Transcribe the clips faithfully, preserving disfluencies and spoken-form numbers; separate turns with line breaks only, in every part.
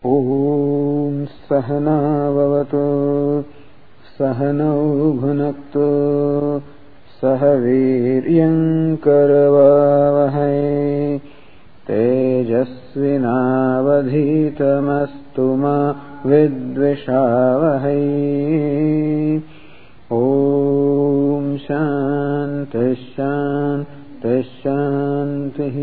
ॐ सहना भवतु सहनौ भुनक्तु सह वीर्यं करवावहै तेजस्विनावधीतमस्तु मा विद्विषावहै। ॐ शान्ति शान्ति शान्तिः।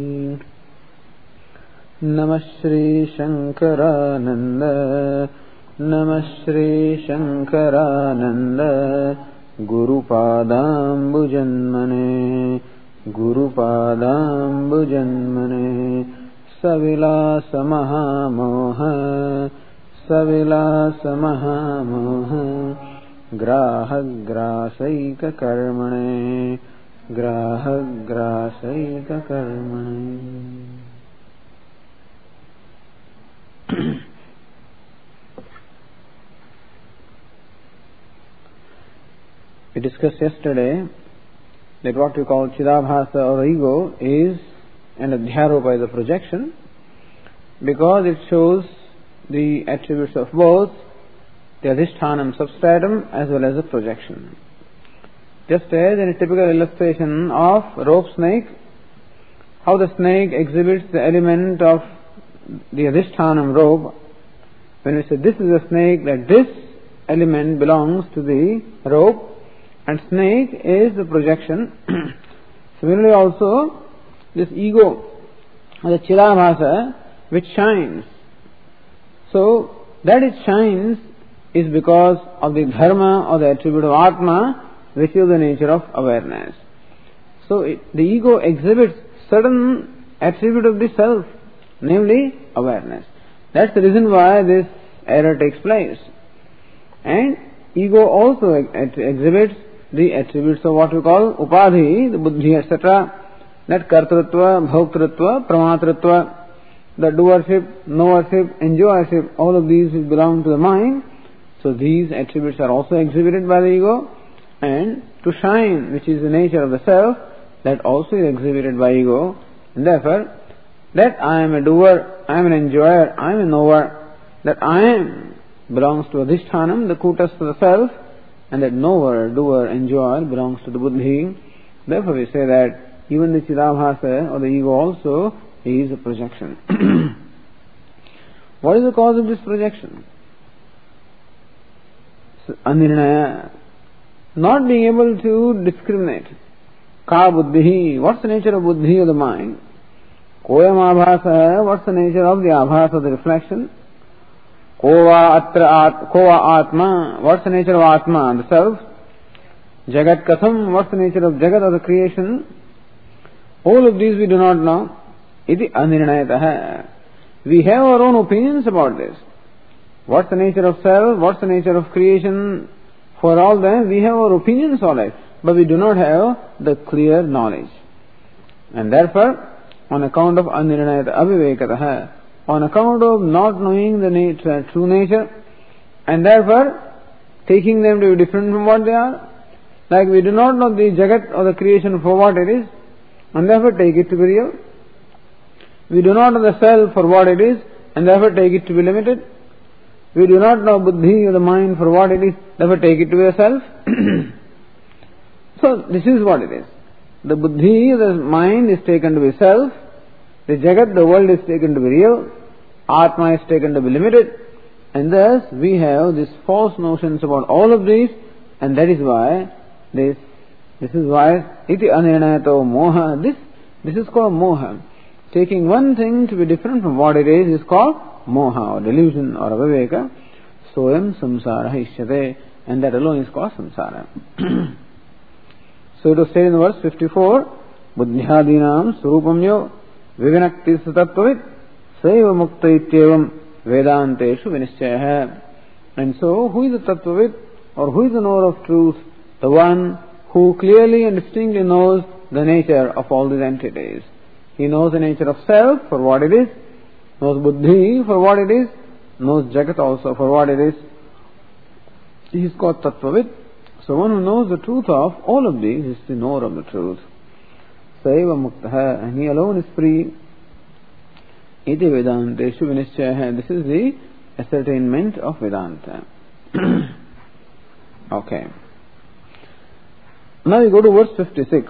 नमः श्री शंकरानंद नमः Shri Shankaranand गुरुपादाम्बुजन्मने गुरुपादाम्बुजन्मने सविलास महामोह सविलास महामोह ग्राहग्रासैककर्मणे ग्राहग्रासैककर्मणे। We discussed yesterday that what we call Chidabhasa or ego is an Adhyaropa, is a projection, because it shows the attributes of both the Adhishthanam substratum as well as the projection. Just as in a typical illustration of rope snake, how the snake exhibits the element of the Adhishthanam rope. When we say this is a snake, that this element belongs to the rope, and snake is the projection. Similarly also, this ego, the Chidabhasa, which shines. So, that it shines is because of the dharma or the attribute of Atma, which is the nature of awareness. So, it, the ego exhibits certain attribute of the self, namely awareness. That's the reason why this error takes place. And ego also ex- exhibits the attributes of what we call upadhi, the buddhi, et cetera. That kartrutva, bhoktrutva, pramatritva, the doership, knowership, enjoyership, all of these belong to the mind. So these attributes are also exhibited by the ego. And to shine, which is the nature of the self, that also is exhibited by ego. And therefore, that I am a doer, I am an enjoyer, I am a knower, that I am belongs to Adhishthanam, the kutas to the self, and that knower, doer, enjoyer belongs to the buddhi. Therefore we say that even the Chidabhasa or the ego also is a projection. What is the cause of this projection? Anirnaya, not being able to discriminate. Ka buddhi, what's the nature of buddhi of the mind? Koyam abhasa, what's the nature of the abhasa of the reflection? Kova atra at, kova atma, what's the nature of atma, the self? Jagat katham, what's the nature of jagat or the creation? All of these we do not know. Iti anirnayataha. We have our own opinions about this. What's the nature of self? What's the nature of creation? For all them, we have our opinions on it, but we do not have the clear knowledge. And therefore, on account of anirnayata avivekataha, on account of not knowing the nature, true nature, and therefore taking them to be different from what they are, like we do not know the jagat or the creation for what it is, and therefore take it to be real. We do not know the self for what it is, and therefore take it to be limited. We do not know buddhi or the mind for what it is, therefore take it to be a self. So this is what it is. The buddhi, the mind, is taken to be self. The jagat, the world, is taken to be real. Atma is taken to be limited. And thus we have these false notions about all of these, and that is why this this is why iti anirnayato moha. This this is called moha. Taking one thing to be different from what it is is called moha or delusion or aviveka. Soyam samsara ishyate, and that alone is called samsara. So it was said in verse fifty-four, buddhyadinam surupam yo vivinakti satatvavit saiva mukta ityevam vedanteshu vinischayah. And so, who is the tattvavit, or who is the knower of truth? The one who clearly and distinctly knows the nature of all these entities. He knows the nature of self for what it is, knows buddhi for what it is, knows jagat also for what it is. He is called tattvavit. So one who knows the truth of all of these is the knower of the truth. Saiva muktaha, and he alone is free. iti Vedanteshu Vinishchaya. This is the ascertainment of Vedanta. Okay. Now we go to verse fifty-six.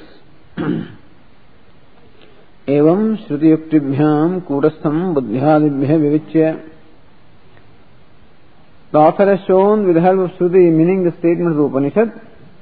Evam Shruti Yuktibhyam Kutastham Buddhyadibhya Vivichya. The author has shown with the help of Shruti, meaning the statement of the Upanishad,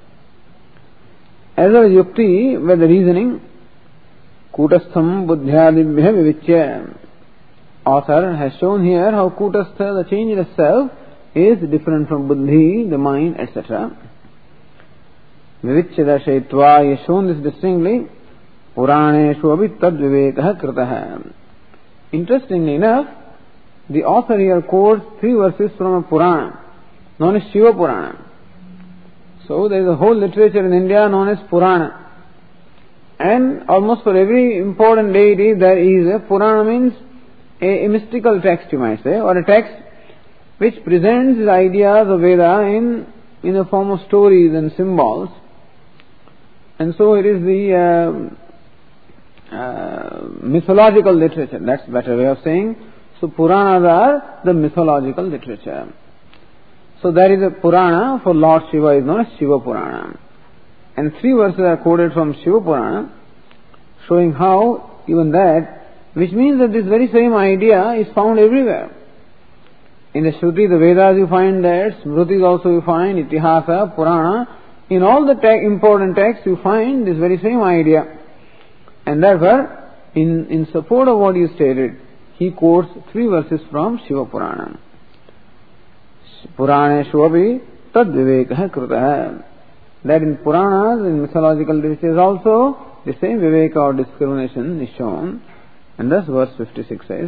as well as Yukti, where the reasoning, Kutastham Buddhyadibhya Vivichya. Author has shown here how Kutastha, the change in itself, is different from Buddhi, the mind, et cetera. Vivichya Darshayitva, he has shown this distinctly. Puraneshu abhi tad vivekah kritah. Interestingly enough, the author here quotes three verses from a Purana, known as Shiva Purana. So there is a whole literature in India known as Purana. And almost for every important deity there is a Purana, means a, a mystical text, you might say, or a text which presents the ideas of Veda in, in the form of stories and symbols. And so it is the uh, uh, mythological literature. That's a better way of saying. So Puranas are the mythological literature. So there is a Purana for Lord Shiva, is known as Shiva Purana. And three verses are quoted from Shiva Purana, showing how even that, which means that this very same idea is found everywhere. In the Shruti, the Vedas, you find that, Smritis also you find, Itihasa, Purana. In all the te- important texts you find this very same idea. And therefore, in, in support of what you stated, he quotes three verses from Shiva Purana. Puraneshu abhi tad vivekah kritah. That in Puranas, in mythological literature also, the same viveka or discrimination is shown. And thus verse fifty-six says,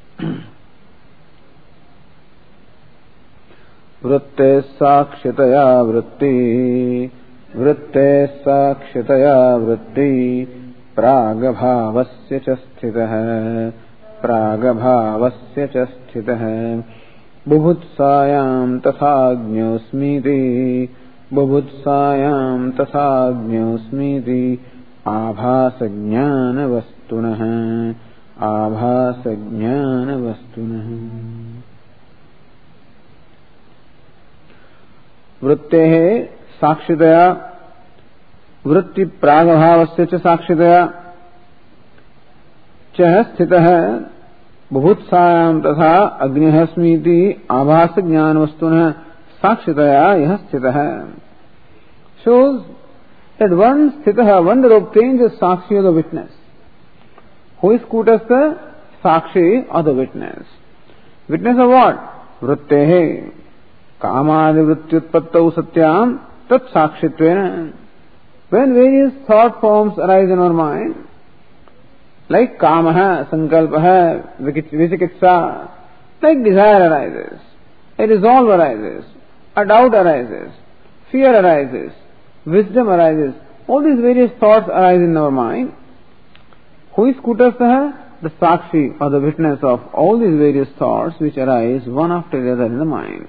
Vritte sakshitaya vritti, vritte sakshitaya vritti, pragabhavasya cha sthitah, pragabhavasya cha sthitah, bubhutsayam tathajñosmiti, bubhutsayam tathajñosmiti, abhasajñana vastunah, abhasajñana vastunah. वृत्तेः साक्षितया वृत्ति प्रागभावस्य च साक्षितया च स्थितः बुभुत्सायां तथा अग्निः स्मीति आभास ज्ञान वस्तुनः साक्षितया यः स्थितः. Shows that one sthitah, one that obtains a sakshi or the witness. Who is Kutastha? Sakshi or the witness. Witness of what? Vrittehe. Kamadi vrityutpattau satyam tat sakshittvena. When various thought forms arise in our mind, like kamaha, sankalpaha, vicikitsa, like desire arises, a resolve arises, a doubt arises, fear arises, wisdom arises, all these various thoughts arise in our mind. Who is Kutastha? The sakshi or the witness of all these various thoughts which arise one after the other in the mind.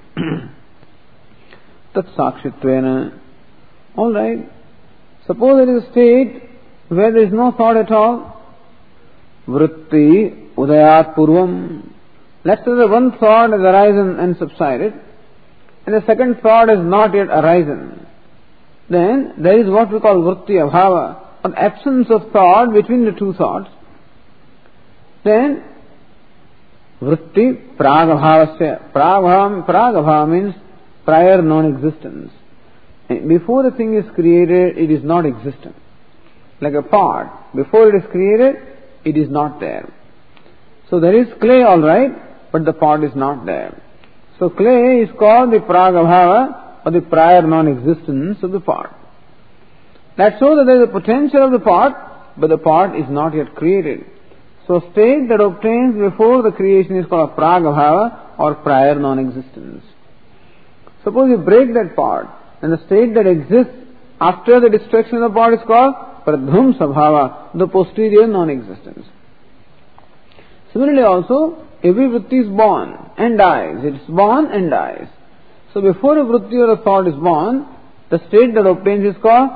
Tat sakshittvena. Alright. Suppose there is a state where there is no thought at all. Vritti udayat purvam. Let's say the one thought has arisen and subsided, and the second thought has not yet arisen. Then there is what we call vritti abhava, an absence of thought between the two thoughts. Then vritti pragabhavasya. Pragabhava, pragabhava means prior non-existence. Before the thing is created, it is not existent. Like a pot, before it is created, it is not there. So there is clay, all right, but the pot is not there. So clay is called the pragabhava, or the prior non-existence of the pot. That shows that there is a potential of the pot, but the pot is not yet created. So state that obtains before the creation is called a pragabhava, or prior non-existence. Suppose you break that pot, and the state that exists after the destruction of the pot is called pradhumsabhava, the posterior non-existence. Similarly also, every vritti is born and dies. It is born and dies. So before a vritti or a thought is born, the state that obtains is called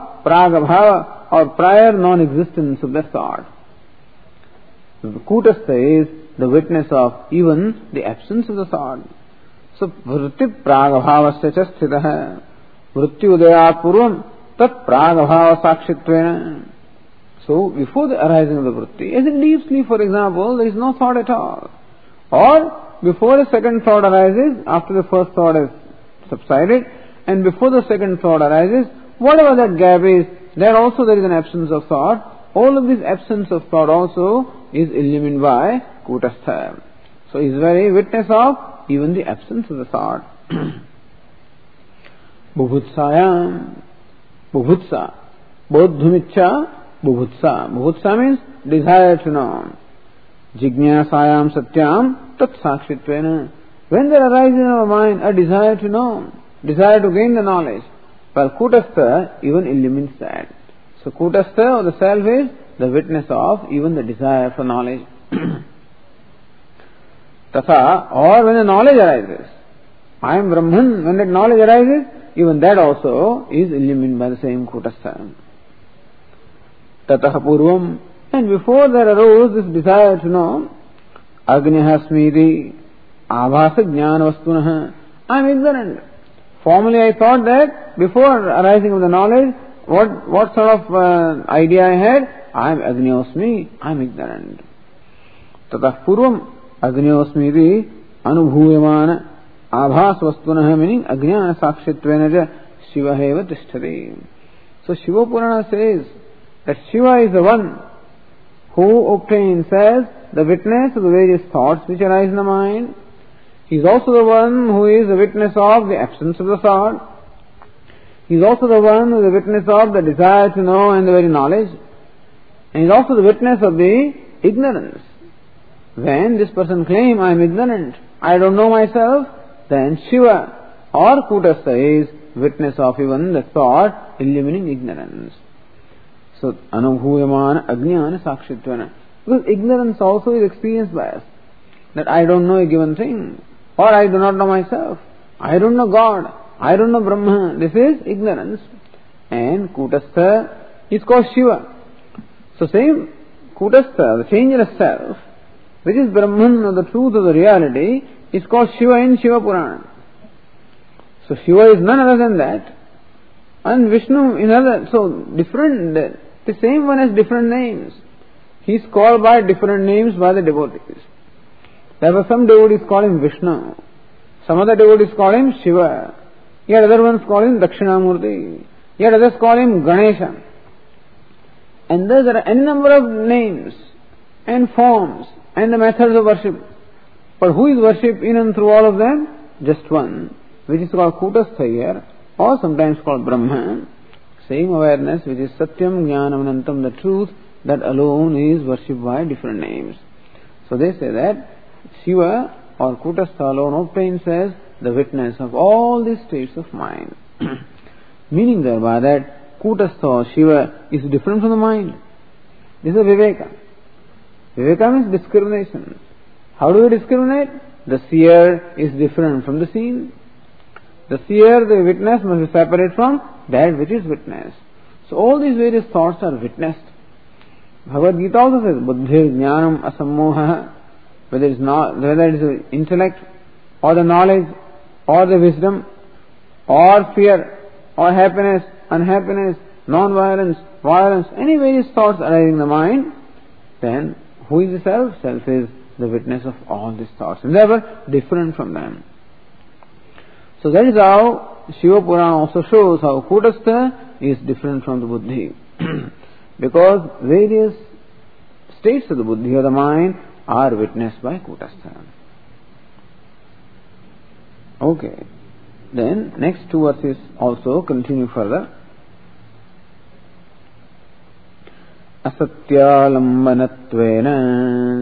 pragabhava, or prior non-existence of the thought. The Kutastha is the witness of even the absence of the thought. So, vritti pragabhavasya cha sthitah. Vritti udayat purvam tat pragabhava sakshitvena. So, before the arising of the vritti, as in deep sleep, for example, there is no thought at all. Or, before the second thought arises, after the first thought has subsided, and before the second thought arises, whatever that gap is, there also there is an absence of thought. All of this absence of thought also is illumined by Kutastha. So, he is very witness of even the absence of the thought. Bubhutsayam. Bubhutsa. Bodhumicha. Bubhutsa. Bubhutsa means desire to know. Jignasayam satyam tat sakshitvena. When there arises in our mind a desire to know, desire to gain the knowledge, well, Kutastha even illumines that. So Kutastha or the self is the witness of even the desire for knowledge. Tatha, or when the knowledge arises, I am Brahman, when that knowledge arises, even that also is illumined by the same Kutastha. Tatha purvam, and before there arose this desire to know, Agniha smriti, abhasa jnana vastunaha, I am ignorant. Formerly I thought that before arising of the knowledge, what what sort of uh, idea I had? I am Agniosmi, I am ignorant. Tatah purvam Agniosmi anubhuyamana abhas vastunaha, meaning Agnyana sakshitvena ja Shiva heva tishtari. So Shiva Purana says that Shiva is the one who obtains as the witness of the various thoughts which arise in the mind. He is also the one who is the witness of the absence of the thought. He is also the one who is the witness of the desire to know and the very knowledge. And he is also the witness of the ignorance. When this person claims, I am ignorant, I don't know myself, then Shiva or Kutastha is witness of even the thought illumining ignorance. So, anubhuyamana ajnana sakshitvana. Because ignorance also is experienced by us. That I don't know a given thing. Or I do not know myself. I don't know God. I don't know Brahma. This is ignorance. And Kutastha is called Shiva. So same Kutastha, the changeless self, which is Brahman or the truth of the reality, is called Shiva in Shiva Purana. So Shiva is none other than that. And Vishnu in other, so different, the same one has different names. He is called by different names by the devotees. Therefore some devotees call him Vishnu, some other devotees call him Shiva, yet other ones call him Dakshinamurti, yet others call him Ganesha. And thus there are n number of names and forms and the methods of worship. But who is worshipped in and through all of them? Just one, which is called Kutastha here, or sometimes called Brahman. Same awareness which is Satyam, Jnanam, Anantam, the truth, that alone is worshipped by different names. So they say that Shiva or Kutastha alone obtains as the witness of all these states of mind. Meaning thereby that Kutastha or Shiva is different from the mind. This is a Viveka. Viveka means discrimination. How do we discriminate? The seer is different from the seen. The seer, the witness, must be separate from that which is witnessed. So all these various thoughts are witnessed. Bhagavad Gita also says, Buddhir jnanam asammoha, whether it is not, whether it is the intellect, or the knowledge, or the wisdom, or fear, or happiness, unhappiness, non-violence, violence, any various thoughts arising in the mind, then who is the self? Self is the witness of all these thoughts, and therefore different from them. So that is how Shiva Purana also shows how Kutastha is different from the Buddhi. Because various states of the Buddhi or the mind are witnessed by Kutastha. Okay. Then next two verses also continue further. Asatyalambanattvena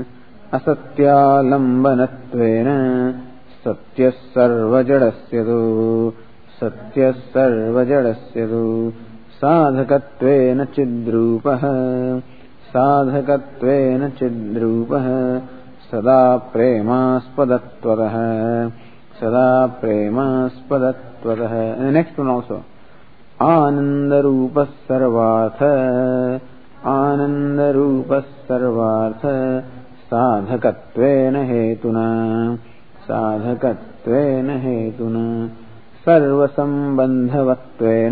Asatyalambanattvena Satyas sarvajadasyadu Satyas sarvajadasyadu Sadhakatvena chidrupaha Sadhakatvena chidrupaha Sada premaspadatvaraha Sada premaspadatvaraha. And the next one also. Anandarupa sarvartha Anandarupa sarvartha साधकत्वेन हेतुना साधकत्वेन हेतुना सर्वसंबंधवत्वेन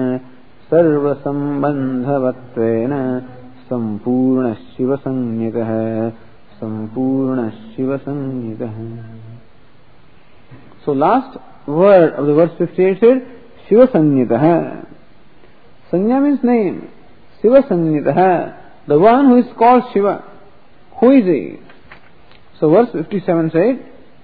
सर्वसंबंधवत्वेन संपूर्ण शिव संज्ञकः संपूर्ण Shiv संज्ञकः. So last word of the verse fifty-eight said Shiva Sanyitah. Sanya means name. Shiva Sanyitah, the one who is called Shiva. Who is he? So verse fifty-seven said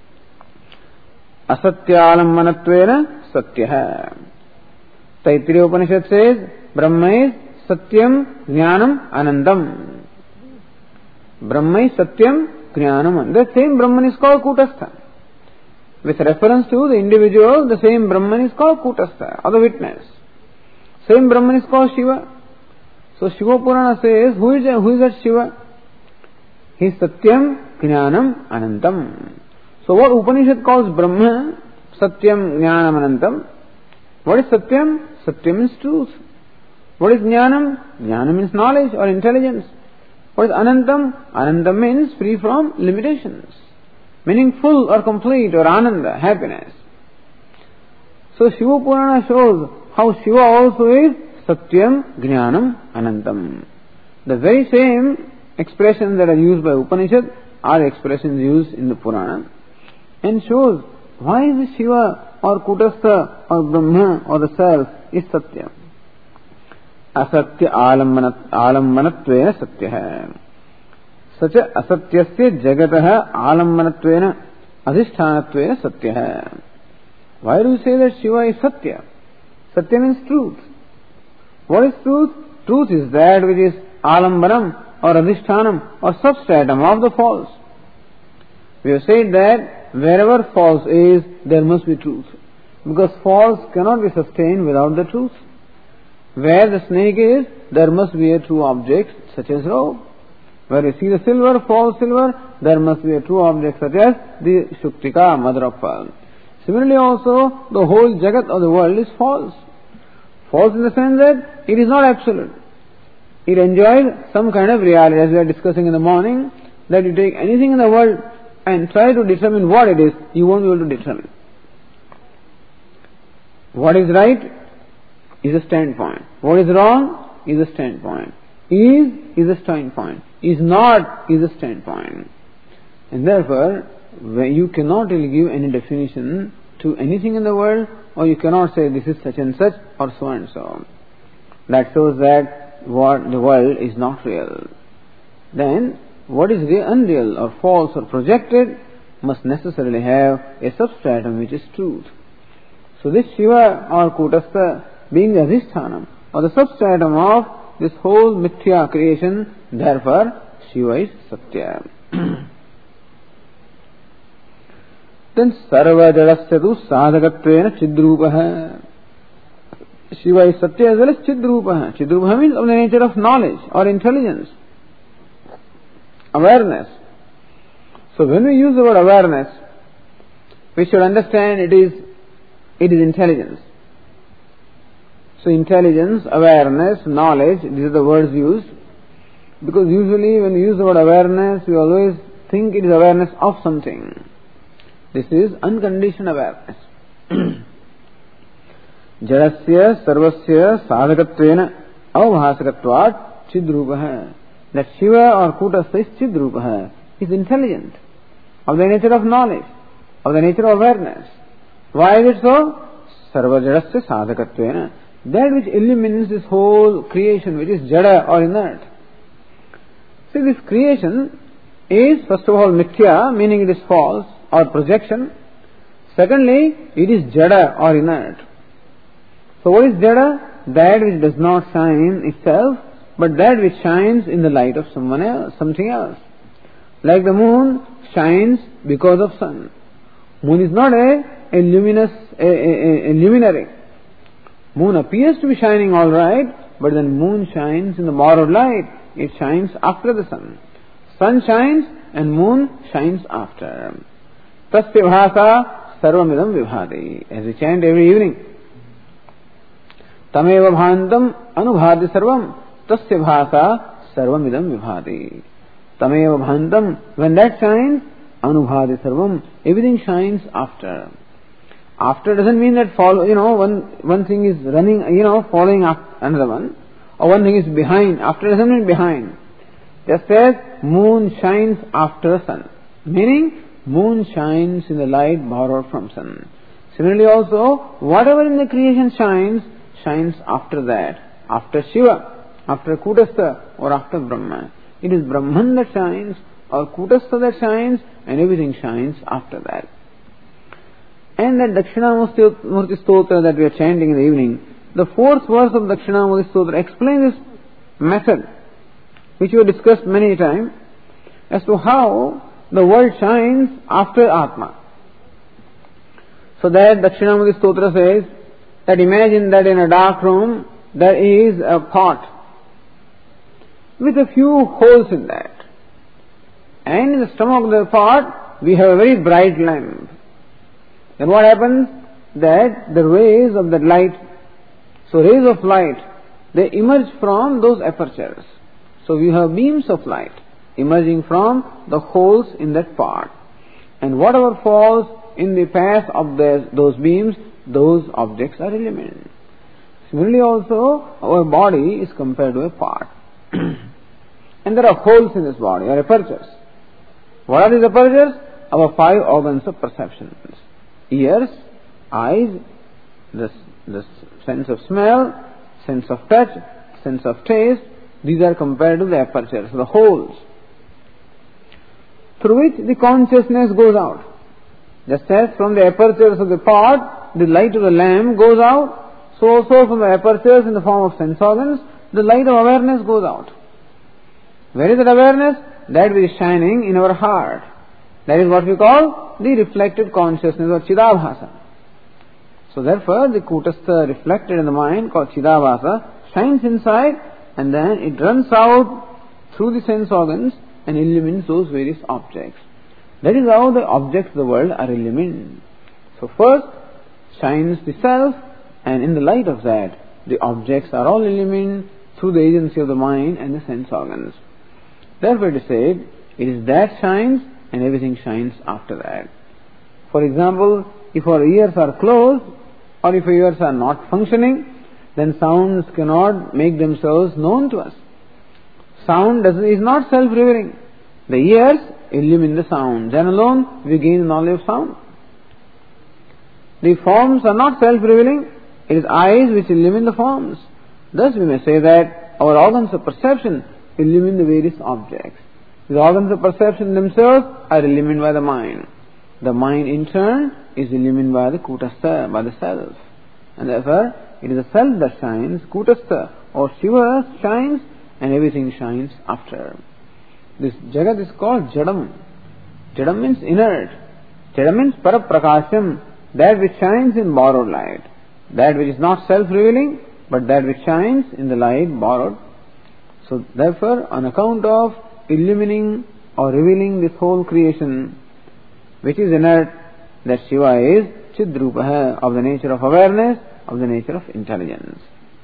Asatyalamanatvena Satyah. Taittiriya Upanishad says Brahma is Satyam Jnanam Anandam. Brahma is Satyam Jnanam. The same Brahman is called Kutastha. With reference to the individual, the same Brahman is called Kutastha, or the witness. Same Brahman is called Shiva. So Shiva Purana says, who is, who is that Shiva? He is Satyam Jnanam Anantam. So what Upanishad calls Brahma, Satyam Jnanam Anantam. What is Satyam? Satyam means truth. What is Jnanam? Jnanam means knowledge or intelligence. What is Anantam? Anantam means free from limitations, meaning full or complete or Ananda, happiness. So Shiva Purana shows how Shiva also is Satyam Jnanam Anantam. The very same expressions that are used by Upanishad are expressions used in the Purana, and shows why is Shiva or Kutastha or Brahma or the self is Satyam. Asatya alammanattvena satyah. Such a asatyasya jagatah alammanattvena adhisthanatvena satyah. Why do you say that Shiva is Satya? Satya means truth. What is truth? Truth is that which is alambanam or adhishthanam or substratum of the false. We have said that wherever false is, there must be truth. Because false cannot be sustained without the truth. Where the snake is, there must be a true object such as rope. Where you see the silver, false silver, there must be a true object such as the Shuktika, mother of pearl. Similarly also, the whole Jagat of the world is false. False in the sense that it is not absolute. It enjoys some kind of reality, as we are discussing in the morning, that you take anything in the world and try to determine what it is, you won't be able to determine. What is right is a standpoint. What is wrong is a standpoint. Is is a standpoint. Is not is a standpoint. And therefore, you cannot really give any definition to anything in the world, or you cannot say this is such and such or so and so. That shows that what the world is not real. Then, what is real, unreal or false or projected must necessarily have a substratum which is truth. So this Shiva or Kutastha being the adhishthanam or the substratum of this whole mithya creation, therefore Shiva is Satya. Then sarva jadasya tu sadhakatvena chidrupaha. Shiva is Satya as well as chidrupaha. Chidrupaha means of the nature of knowledge or intelligence, awareness. So when we use the word awareness, we should understand it is it is intelligence. So intelligence, awareness, knowledge, these are the words used. Because usually when we use the word awareness, we always think it is awareness of something. This is unconditioned awareness. Jadasya sarvasya sadhakatvena avbhasakatvat chidrupaha. That Shiva or Kutastha is chidrupaha, is intelligent, of the nature of knowledge, of the nature of awareness. Why is it so? Sarva jadasya sadhakatvena. That which illumines this whole creation, which is jada or inert. See, this creation is first of all mithya, meaning it is false or projection. Secondly, it is jada or inert. So what is jada? That which does not shine itself, but that which shines in the light of someone else, something else. Like the moon shines because of sun. Moon is not a, a luminous, a, a, a luminary. Moon appears to be shining all right, but then moon shines in the borrowed light. It shines after the sun. Sun shines and moon shines after. Tasya bhasa sarvamidam vibhati. As we chant every evening. Tameva bhantam anubhati sarvam. Tasya bhasa sarvamidam vibhati. Tameva bhantam. When that shines, anubhati sarvam. Everything shines after. After doesn't mean that follow, you know, one, one thing is running, you know, following up another one. Or one thing is behind. After doesn't mean behind. Just as moon shines after sun. Meaning, moon shines in the light borrowed from sun. Similarly also, whatever in the creation shines, shines after that. After Shiva, after Kutastha, or after Brahma. It is Brahman that shines, or Kutastha that shines, and everything shines after that. And that Dakshinamurti Stotra that we are chanting in the evening, the fourth verse of Dakshinamurti Stotra explains this method, which we have discussed many times, as to how the world shines after Atma. So that Dakshinamurti Stotra says that imagine that in a dark room there is a pot with a few holes in that. And in the stomach of the pot we have a very bright lamp. Then what happens? That the rays of the light, so rays of light, they emerge from those apertures. So we have beams of light emerging from the holes in that pot. And whatever falls in the path of the, those beams, those objects are illuminated. Similarly also, our body is compared to a pot. And there are holes in this body, or apertures. What are these apertures? Our five organs of perception. Ears, eyes, the, the sense of smell, sense of touch, sense of taste. These are compared to the apertures, the holes, through which the consciousness goes out. Just as from the apertures of the pot, the light of the lamp goes out, so also from the apertures in the form of sense organs, the light of awareness goes out. Where is that awareness? That which is shining in our heart. That is what we call the reflected consciousness or Chidabhasa. So therefore, the Kutastha reflected in the mind called Chidabhasa shines inside, and then it runs out through the sense organs and illumines those various objects. That is how the objects of the world are illumined. So first shines the self, and in the light of that, the objects are all illumined through the agency of the mind and the sense organs. Therefore it is said, it is that shines and everything shines after that. For example, if our ears are closed, or if our ears are not functioning, then sounds cannot make themselves known to us. Sound does, is not self-revealing. The ears illumine the sound. Then alone we gain the knowledge of sound. The forms are not self-revealing. It is eyes which illumine the forms. Thus we may say that our organs of perception illumine the various objects. The organs of perception themselves are illumined by the mind. The mind in turn is illumined by the Kutastha, by the self. And therefore it is the self that shines, Kutastha or Shiva shines, and everything shines after. This Jagat is called Jadam. Jadam means inert. Jadam means Paraprakasham, that which shines in borrowed light. That which is not self-revealing, but that which shines in the light borrowed. So therefore, on account of illumining or revealing this whole creation, which is inert, that Shiva is Chidrupaha, of the nature of awareness, of the nature of intelligence.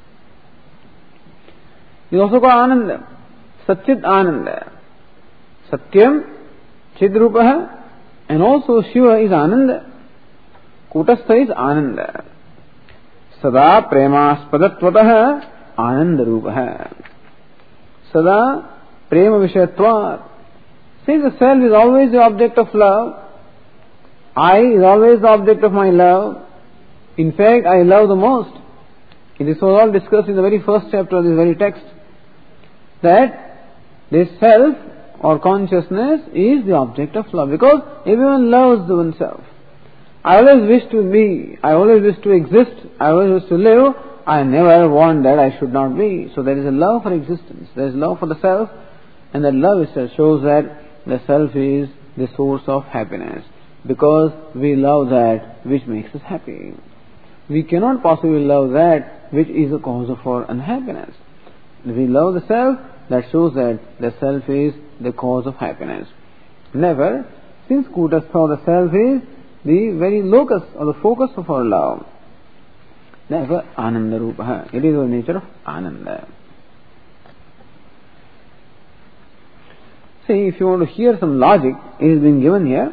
It is also called Ananda, Satchit Ananda. Satyam, Chidrupaha, and also Shiva is Ananda. Kutastha is Ananda. Sada Premaspadatvatah Ananda Rupaha. Sada Prema Vishayatvat. Since the self is always the object of love, I is always the object of my love. In fact, I love the most. This was all discussed in the very first chapter of this very text. That this self or consciousness is the object of love, because everyone loves oneself. I always wish to be, I always wish to exist, I always wish to live, I never want that I should not be. So there is a love for existence, there is love for the self, and that love itself shows that the self is the source of happiness, because we love that which makes us happy. We cannot possibly love that which is the cause of our unhappiness. If we love the self, that shows that the self is the cause of happiness. Never, since Kutastha, the self is the very locus or the focus of our love. Therefore, Ananda Rupaha, it is the nature of Ananda. See, if you want to hear some logic, it is being given here.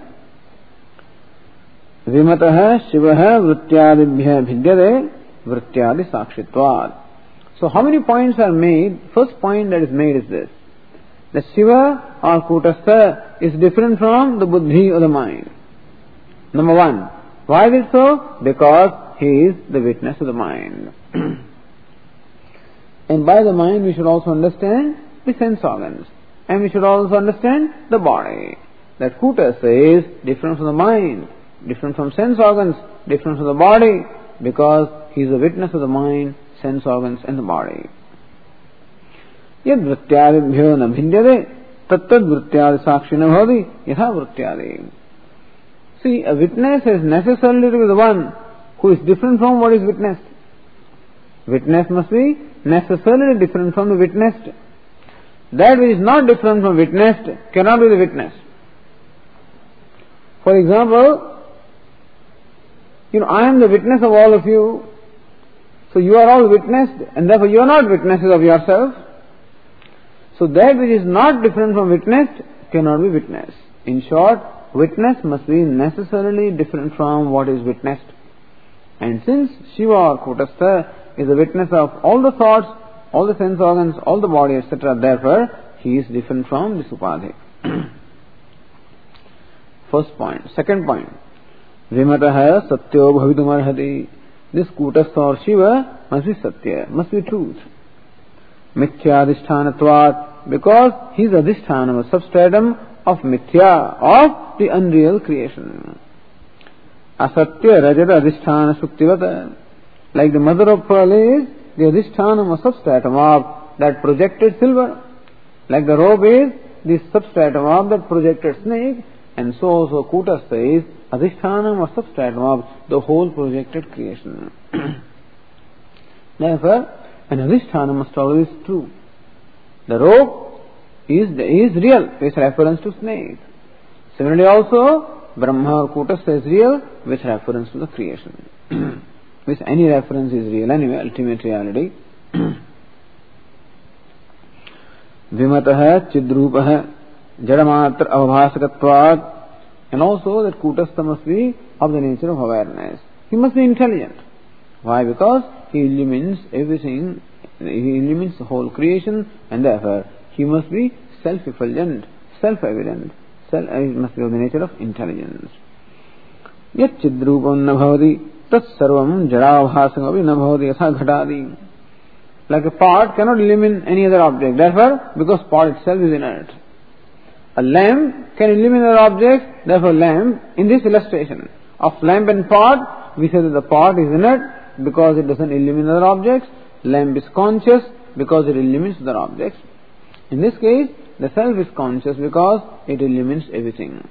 Vimatah Shivah Vrityadibhya Bhidyade Vrityadi Sakshitvad. So how many points are made? First point that is made is this. The Shiva or Kutastha is different from the Buddhi or the mind. Number one. Why is it so? Because he is the witness of the mind. And by the mind we should also understand the sense organs. And we should also understand the body. That Kutastha is different from the mind, different from sense organs, different from the body, because he is a witness of the mind, sense organs and the body. Yad vrityadibhyo na bhidyade tattad vrityadi sakshina bhavati yatha vrityadi. See, a witness is necessarily to be the one who is different from what is witnessed. Witness must be necessarily different from the witnessed. That which is not different from witnessed cannot be the witness. For example, you know, I am the witness of all of you, so you are all witnessed, and therefore you are not witnesses of yourself. So that which is not different from witnessed cannot be witnessed. In short, witness must be necessarily different from what is witnessed. And since Shiva or Kutastha is a witness of all the thoughts, all the sense organs, all the body, et cetera, therefore he is different from this upadhi. First point. Second point. Vimatah satyo bhavitum arhati. This Kutastha or Shiva must be satya, must be truth. Mithyadhishthanatvat, because he is adhisthana, a substratum of mithya, of the unreal creation. Asatya rajata adhisthana suktivata. Like the mother of pearl is the adhisthana, a substratum of that projected silver. Like the robe is the substratum of that projected snake. And so also Kutastha is adhisthana, a substratum of the whole projected creation. Therefore, an adhisthana must always be true. The rope is, is real with reference to snake. Similarly also, Brahma or Kutastha is real with reference to the creation. With any reference is real anyway, ultimate reality. Vimatah chidrupah jadamatra avabhasakatvat. And also that Kutastha must be of the nature of awareness. He must be intelligent. Why? Because he illumines everything, he illumines the whole creation, and therefore he must be self-effulgent, self-evident, self, he must be of the nature of intelligence. Yat chidrupam na bhavati tat sarvam jarabhasam api na bhavati yatha ghatadi. Like a pot cannot illumine any other object. Therefore, because pot itself is inert. A lamp can illumine other objects, therefore lamp, in this illustration of lamp and pot, we say that the pot is inert because it doesn't illumine other objects, lamp is conscious because it illumines other objects. In this case, the self is conscious because it illumines everything.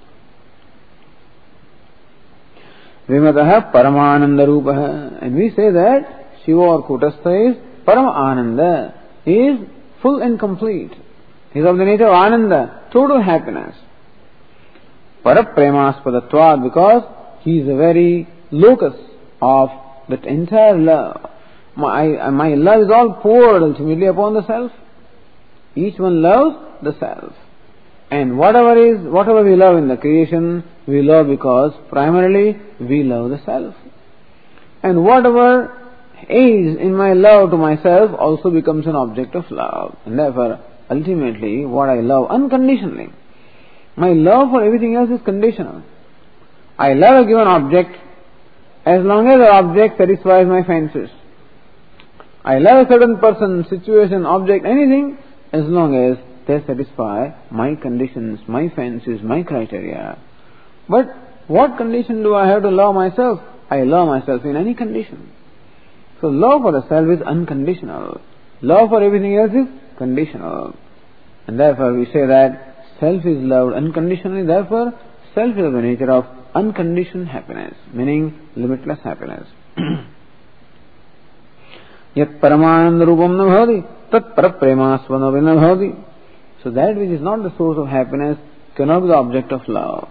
Vimatah Paramananda Rupah. And we say that Shiva or Kutastha is Paramananda. He is full and complete. He is of the nature of Ananda, total happiness. Parapremaspadattvad, because he is a very locus of that entire love. My, my love is all poured ultimately upon the self. Each one loves the self. And whatever is, whatever we love in the creation, we love because primarily we love the self. And whatever is in my love to myself also becomes an object of love. And therefore, ultimately, what I love unconditionally. My love for everything else is conditional. I love a given object as long as the object satisfies my fancies. I love a certain person, situation, object, anything as long as they satisfy my conditions, my fancies, my criteria. But what condition do I have to love myself? I love myself in any condition. So love for the self is unconditional. Love for everything else is conditional. And therefore we say that self is loved unconditionally, therefore self is of the nature of unconditioned happiness, meaning limitless happiness. Yat paramananda rupam na bhavati, tat parapremasvana na bhavati. So that which is not the source of happiness cannot be the object of love.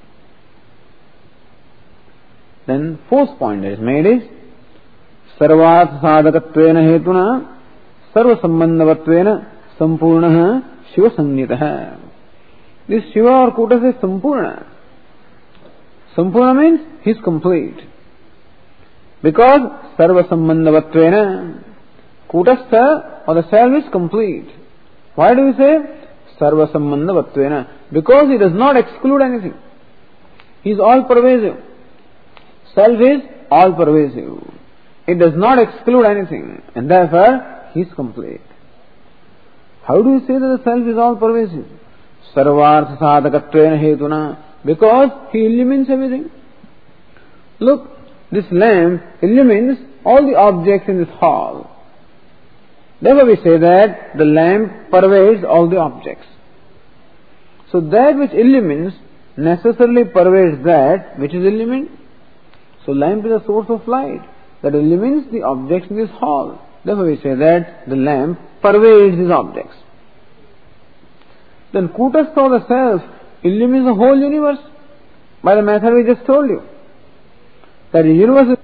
Then fourth point that is made is sarvat sadhakatvena hetuna sarva sambandhavatvena sampurnah shiva sannitah. This Shiva or Kutastha is Sampurna. Sampurna means he is complete. Because Sarva Sambandhavatvena, Kutastha or the self is complete. Why do we say Sarva Sambandhavatvena? Because he does not exclude anything. He is all pervasive. Self is all pervasive. It does not exclude anything, and therefore he is complete. How do you say that the self is all pervasive? Sarvartha sadhakatvena hetuna, because he illumines everything. Look, this lamp illumines all the objects in this hall. Therefore we say that the lamp pervades all the objects. So that which illumines necessarily pervades that which is illumined. So lamp is a source of light that illumines the objects in this hall. Therefore we say that the lamp pervades these objects. Then Kutastha or the self illumines the whole universe by the method we just told you. That the universe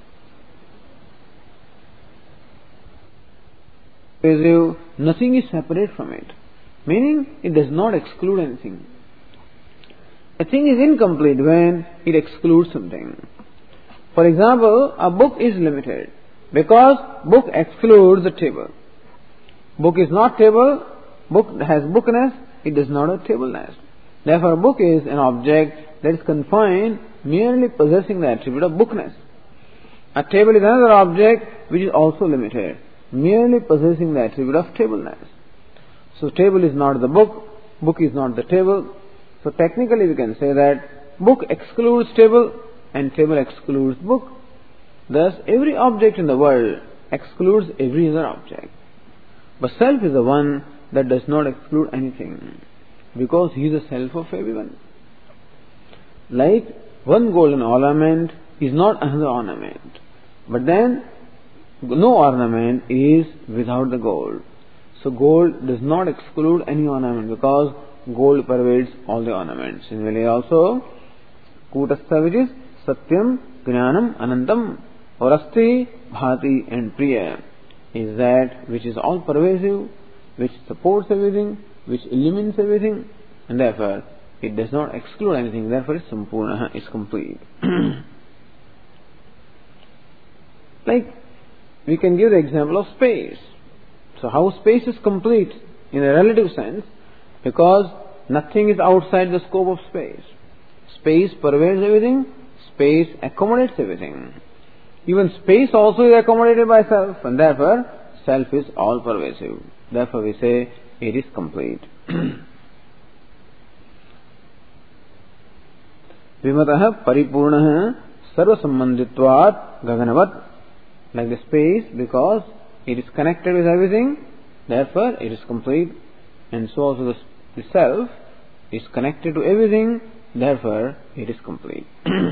is nothing is separate from it. Meaning it does not exclude anything. A thing is incomplete when it excludes something. For example, a book is limited because book excludes the table. Book is not table, book has bookness, it does not have tableness. Therefore, a book is an object that is confined merely possessing the attribute of bookness. A table is another object which is also limited, merely possessing the attribute of tableness. So table is not the book, book is not the table. So technically we can say that book excludes table and table excludes book. Thus every object in the world excludes every other object. But self is the one that does not exclude anything, because he is the self of everyone. Like one golden ornament is not another ornament, but then no ornament is without the gold. So gold does not exclude any ornament because gold pervades all the ornaments. Similarly also, Kutastha, which is Satyam, Jnanam, Anantam, or Asti, Bhati and Priya, is that which is all pervasive, which supports everything, which illumines everything, and therefore it does not exclude anything, therefore it's Sampurna, it's complete. Like, we can give the example of space. So how space is complete in a relative sense? Because nothing is outside the scope of space. Space pervades everything, space accommodates everything. Even space also is accommodated by self, and therefore self is all pervasive. Therefore we say it is complete. Vimatah paripurnah sarva sambanditvat gaganavat. Like the space, because it is connected with everything, therefore it is complete. And so also the, the self is connected to everything, therefore it is complete.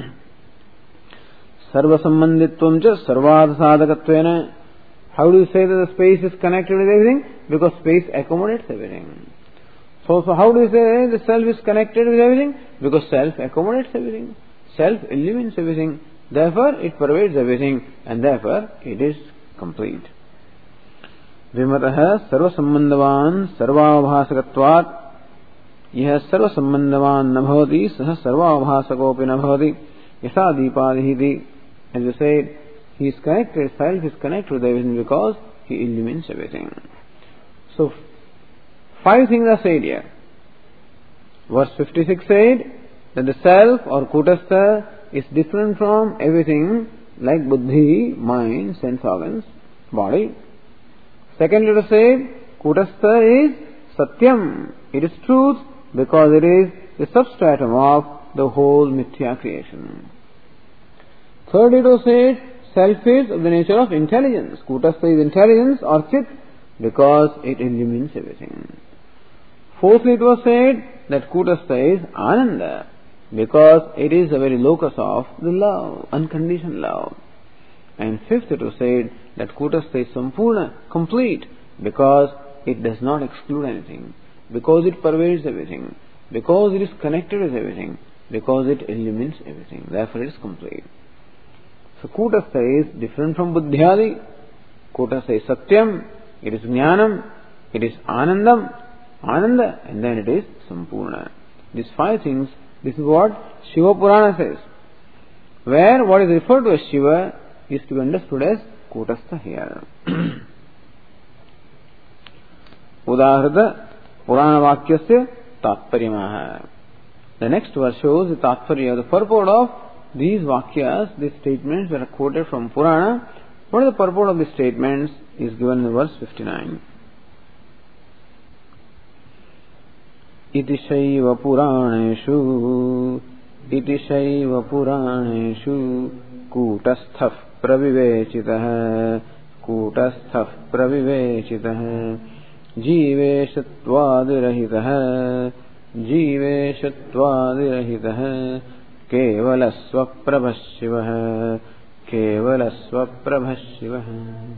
Sarva sambanditvam cha sarvad sadhakatvena. How do you say that the space is connected with everything? Because space accommodates everything. So, so how do you say the self is connected with everything? Because self accommodates everything. Self illumines everything. Therefore, it pervades everything, and therefore it is complete. Vimatah sarva sambandhavan sarvabhasakatvat. Yah sarva sambandhavan na bhavati sah sarvabhasakopi na bhavati yasa deepadihiti. As you said, he is connected, self is connected with everything because he illumines everything. So, five things are said here. Verse fifty-six said that the self or Kutastha is different from everything like buddhi, mind, sense organs, body. Second, let us say, Kutastha is satyam. It is truth because it is the substratum of the whole mithya creation. Third, it was said, self is of the nature of intelligence. Kutastha is intelligence or chit because it illumines everything. Fourthly, it was said that Kutastha is ananda, because it is the very locus of the love, unconditioned love. And fifth, it was said that Kutastha is sampurna, complete, because it does not exclude anything, because it pervades everything, because it is connected with everything, because it illumines everything. Therefore it is complete. So Kutastha is different from buddhyadi. Kutastha is satyam, it is jnanam, it is anandam, ananda, and then it is sampurna. These five things, this is what Shiva Purana says. Where what is referred to as Shiva is to be understood as Kutastha here. Udahrata Purana Vakyasya Tatparyamaha. The next verse shows the Tatparya, the purport of these Vakyas, these statements that are quoted from Purana. What is the purport of these statements is given in verse fifty-nine. Iti shaiva puraneshu Iti shaiva puraneshu Kutasthav pravivechitah Kutasthav pravivechitah Jiveshatvadirahitah Jiveshatvadirahitah Kevalasvaprabhashivah Kevalasvaprabhashivah.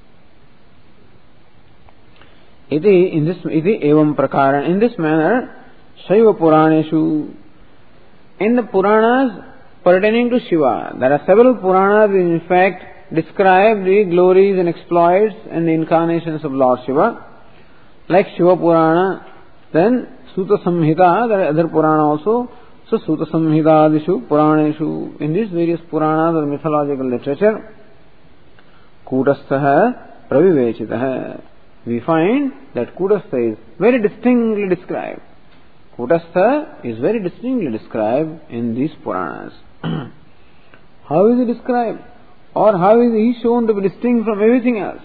Iti, in this, iti evam prakara, in this manner, Shaiva Puraneshu, in the Puranas pertaining to Shiva, there are several Puranas which in fact describe the glories and exploits and the incarnations of Lord Shiva, like Shiva Purana, then Sutta Samhita, there are other Purana also, so Sutta Samhita Adishu, Puraneshu, in these various Puranas or mythological literature, Kutastha Pravivechitah, we find that Kutastha is very distinctly described. Kutastha is very distinctly described in these Puranas. How is he described? Or how is he shown to be distinct from everything else?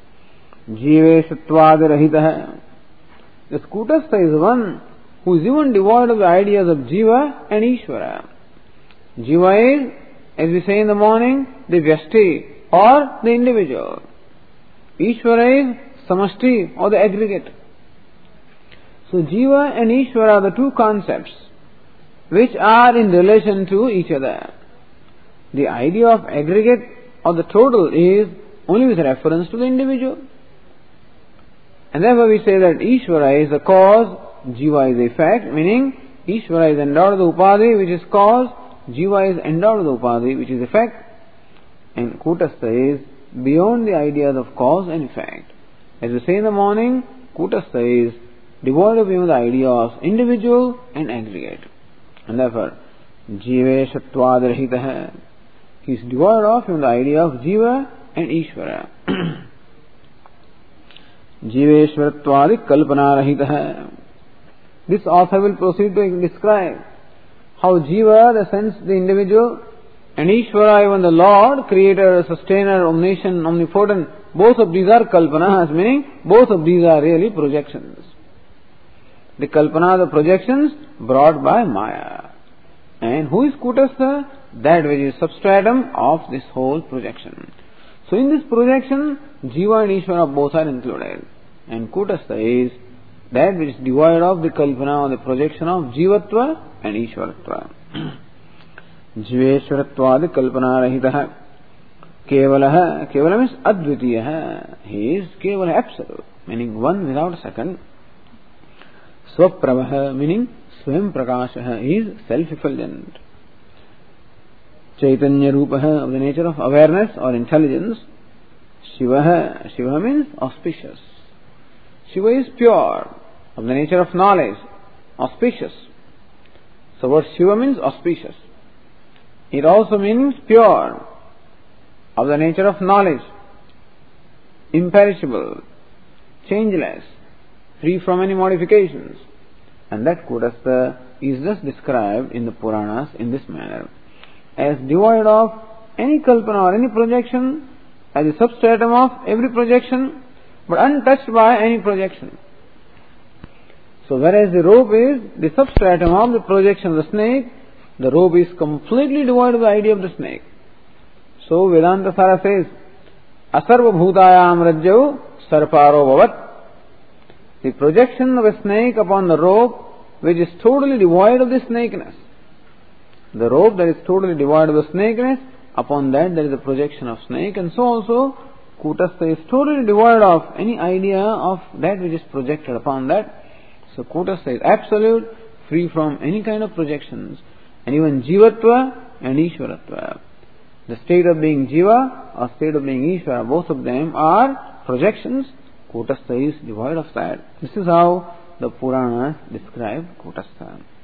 Jiveshatvadirahitah. This Kutastha is one who is even devoid of the ideas of Jiva and Ishvara. Jiva is, as we say in the morning, the Vyashti or the individual. Ishvara is Samashti or the aggregate. So Jiva and Ishvara are the two concepts which are in relation to each other. The idea of aggregate or the total is only with reference to the individual. And therefore we say that Ishvara is the cause, Jiva is the effect, meaning Ishvara is endowed with the Upadhi which is cause, Jiva is endowed with the Upadhi which is effect, and Kutastha is beyond the ideas of cause and effect. As we say in the morning, Kutastha is devoid of even the idea of individual and aggregate. And therefore, Jiveshatvadirahitah, he is devoid of even the idea of Jiva and Ishvara. Jiveshwaratvadi kalpanarahitah. This author will proceed to describe how Jiva, the sense, the individual, and Ishvara, even the Lord, Creator, Sustainer, Omniscient, Omnipotent, both of these are kalpanas, meaning both of these are really projections. The kalpana, the projections brought by Maya. And who is Kutastha? That which is substratum of this whole projection. So in this projection, Jiva and Ishvara both are included. And Kutastha is that which is devoid of the kalpana or the projection of Jivatva and Ishvaratva. Jiveshwaratva kalpanarahitah. Kevalaha, Kevala means Advitiyaha. He is Kevala, absolute, meaning one without a second. Swapravaha, meaning Swam Prakashaha, he is self-effulgent. Chaitanya Rupaha, of the nature of awareness or intelligence. Shivaha, Shiva means auspicious. Shiva is pure, of the nature of knowledge, auspicious. So what Shiva means auspicious. It also means pure, of the nature of knowledge, imperishable, changeless, free from any modifications. And that Kutastha is thus described in the Puranas in this manner, as devoid of any kalpana or any projection, as a substratum of every projection, but untouched by any projection. So whereas the rope is the substratum of the projection of the snake, the rope is completely devoid of the idea of the snake. So Vedanta Sara says, Asarva bhutayam rajyau sarparo bhavat. The projection of a snake upon the rope which is totally devoid of the snakeness. The rope that is totally devoid of the snakeness, upon that there is a projection of snake, and so also Kutastha is totally devoid of any idea of that which is projected upon that. So Kutastha is absolute, free from any kind of projections, and even Jivatva and Ishvaratva. The state of being Jiva or state of being Ishvara, both of them are projections. Kutastha is devoid of that. This is how the Puranas describe Kutastha.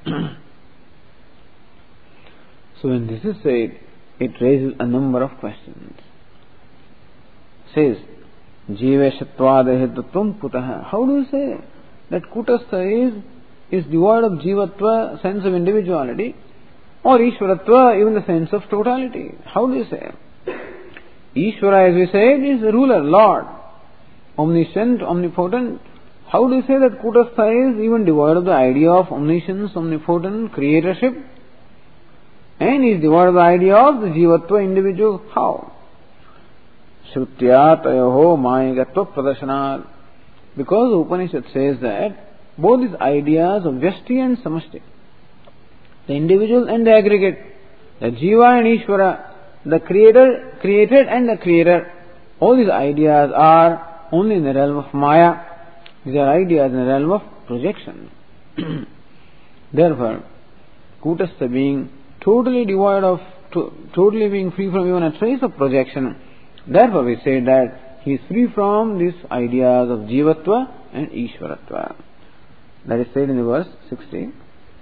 So when this is said, it raises a number of questions. Says, Jiveshatvadehettatvam kutaha. How do you say that kutastha is, is devoid of jivatva, sense of individuality, or Ishwaratva, even the sense of totality? How do you say? Ishvara, as we said, is the ruler, Lord, omniscient, omnipotent. How do you say that kutastha is even devoid of the idea of omniscience, omnipotent, creatorship? And is devoid of the idea of the jivatva, individual? How? Shrutya tayoho mayagatva pradarshanaat. Because the Upanishad says that both these ideas of Vyashti and Samashti, the individual and the aggregate, the Jiva and Ishvara, the creator, created and the creator, all these ideas are only in the realm of Maya. These are ideas in the realm of projection. Therefore, Kutastha being totally devoid of, to, totally being free from even a trace of projection, therefore we say that he is free from these ideas of Jivatva and Ishwaratva. That is said in the verse sixteen.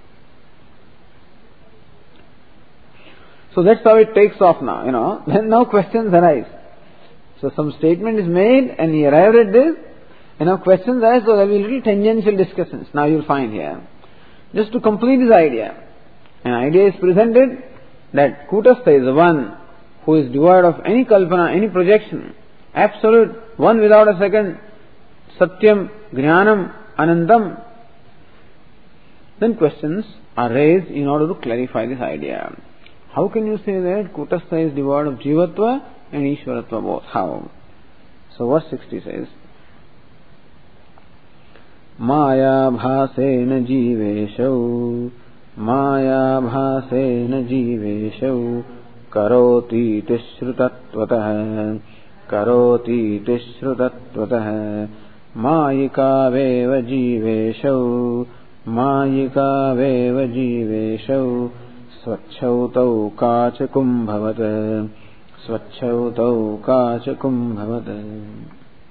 So that's how it takes off now, you know. Then now questions arise. So some statement is made and he arrived at this, and now questions arise, so there will be little tangential discussions. Now you will find here. Just to complete this idea, an idea is presented that Kutastha is the one who is devoid of any kalpana, any projection, absolute, one without a second, Satyam, Jnanam, Anandam. Then questions are raised in order to clarify this idea. How can you say that Kutastha is devoid of Jivatva and Ishwaratva both? How? So verse sixty says, Maya bhasena jiveshau Maya bhasena jiveshau Karoti tishrutatvatah Karoti tishrutatvatah Mayika veva jiveshau Mayika veva jiveshau Swachhautau kachakum bhavat Swachhautau kachakum bhavat.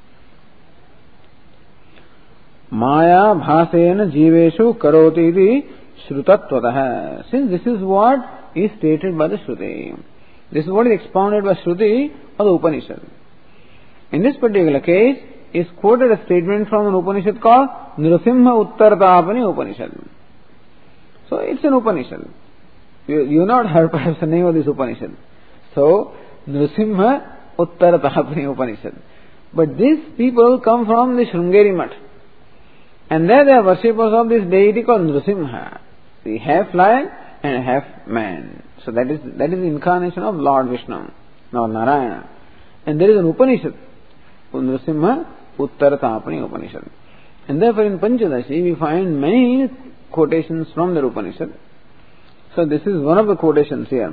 Maya bhasena jiveshu karoti iti shrutatvatah. Since this is what is stated by the Shruti, this is what is expounded by Shruti or the Upanishad. In this particular case, is quoted a statement from an Upanishad called Nrsimha Uttartapani Upanishad. So it's an Upanishad. You, you not heard perhaps the name of this Upanishad. So, Nrsimha Uttartapani Upanishad. But these people come from the Shrungeri Math. And there they are worshippers of this deity called Nrsimha. The half lion and half man. So that is that is the incarnation of Lord Vishnu, now Narayana. And there is an Upanishad, Nrsimha Uttartapani Upanishad. And therefore in Panchadashi we find many quotations from the Upanishad. So this is one of the quotations here.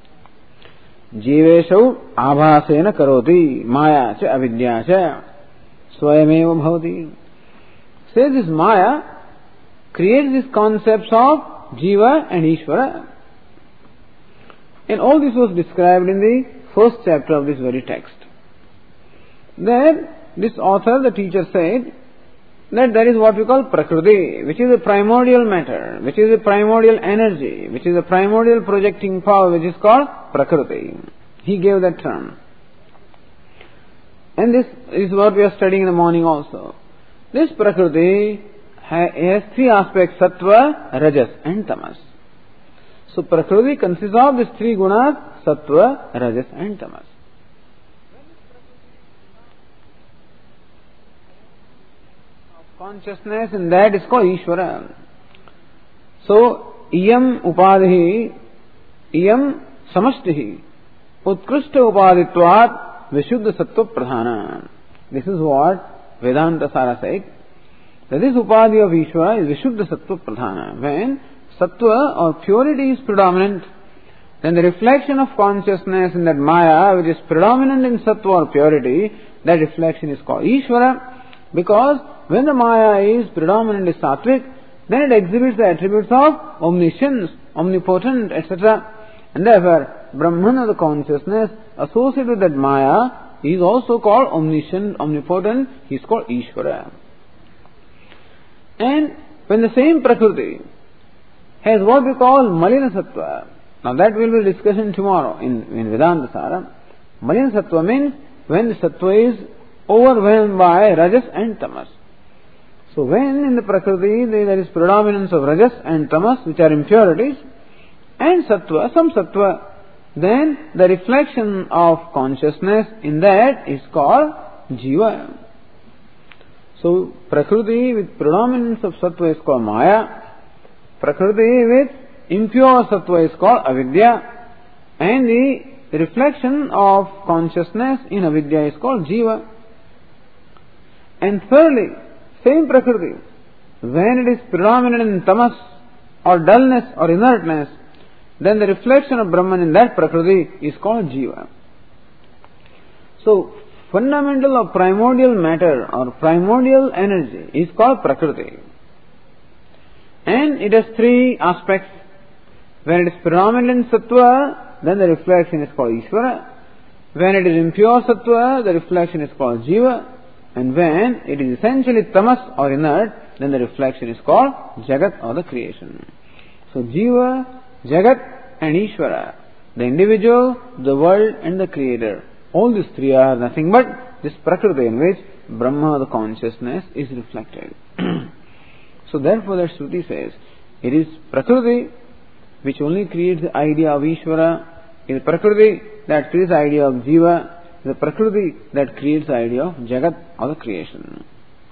Jiveshau abhasena karoti maya cha avidya cha swayameva bhavati. Says this Maya creates these concepts of Jiva and Ishvara. And all this was described in the first chapter of this very text. There, this author, the teacher said that there is what we call Prakriti, which is a primordial matter, which is a primordial energy, which is a primordial projecting power, which is called Prakriti. He gave that term. And this is what we are studying in the morning also. This Prakriti has three aspects, Sattva, Rajas and Tamas. So Prakriti consists of these three gunas, Sattva, Rajas and Tamas. Consciousness, and that is called Ishvara. So, Iyam Upadhi, Iyam Samashtihi, Utkrishta Upaditvat, Vishuddha Sattva Pradhana. This is what Vedanta Sara said. That this Upadhi of Ishvara is Vishuddha Sattva Pradhana. When Sattva or purity is predominant, then the reflection of consciousness in that Maya, which is predominant in Sattva or purity, that reflection is called Ishvara. Because when the Maya is predominantly sattvic, then it exhibits the attributes of omniscience, omnipotent, et cetera. And therefore, Brahman or the consciousness associated with that Maya is also called omniscient, omnipotent. He is called Ishvara. And when the same Prakriti has what we call Malina Sattva. Now that will be discussed tomorrow in, in Vedanta Sara. Malina Sattva means when the Sattva is overwhelmed by Rajas and Tamas. So when in the Prakriti there is predominance of Rajas and Tamas, which are impurities, and Sattva, some Sattva, then the reflection of consciousness in that is called Jiva. So Prakriti with predominance of Sattva is called Maya. Prakriti with impure Sattva is called Avidya. And the reflection of consciousness in Avidya is called Jiva. And thirdly, same Prakriti, when it is predominant in Tamas or dullness or inertness, then the reflection of Brahman in that Prakriti is called Jiva. So, fundamental or primordial matter or primordial energy is called Prakriti. And it has three aspects. When it is predominant in Sattva, then the reflection is called Ishvara. When it is impure Sattva, the reflection is called Jiva. And when it is essentially Tamas or inert, then the reflection is called Jagat or the creation. So Jiva, Jagat and Ishvara, the individual, the world and the creator, all these three are nothing but this Prakriti in which Brahma, the consciousness, is reflected. So therefore that Shruti says, it is Prakriti which only creates the idea of Ishvara, it is Prakriti that creates the idea of Jiva, the Prakriti that creates the idea of Jagat or the creation.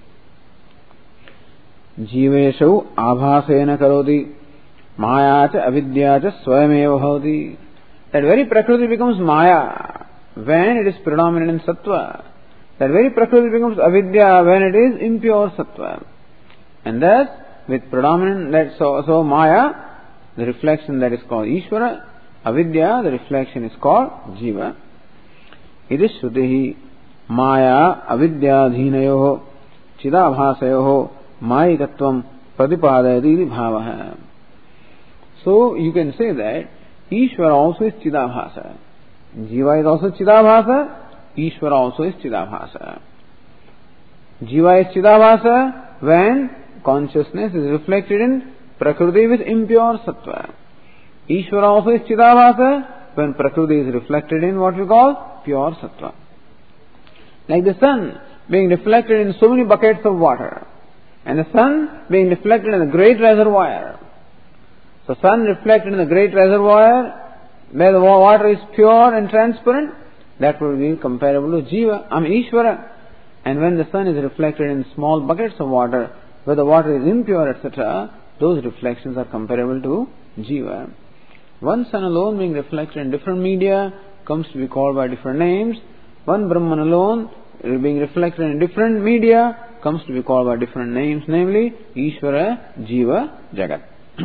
Jiveshu abhasena karoti maya cha avidya cha swayameva bhavati. That very Prakriti becomes Maya when it is predominant in Sattva. That very Prakriti becomes Avidya when it is impure Sattva. And thus, with predominant, that so, so Maya, the reflection that is called Ishvara, Avidya, the reflection is called Jiva. It is Shruti Maya Avidya Dhinayoho Chidabhasayoho Mayikatvam Pradipadayati Bhavaha. So you can say that Ishvara also is Chidabhasa. Jiva is also Chidabhasa. Ishvara also is Chidabhasa. Jiva is Chidabhasa when consciousness is reflected in Prakriti with impure Sattva. Ishvara also is Chidabhasa when Prakriti is reflected in what we call pure Sattva. Like the sun being reflected in so many buckets of water, and the sun being reflected in a great reservoir. So sun reflected in a great reservoir where the water is pure and transparent, that would be comparable to Jiva, I mean Ishvara. And when the sun is reflected in small buckets of water where the water is impure, et cetera, those reflections are comparable to Jiva. One sun alone being reflected in different media comes to be called by different names. One Brahman alone being reflected in different media comes to be called by different names, namely Ishvara, Jiva, Jagat.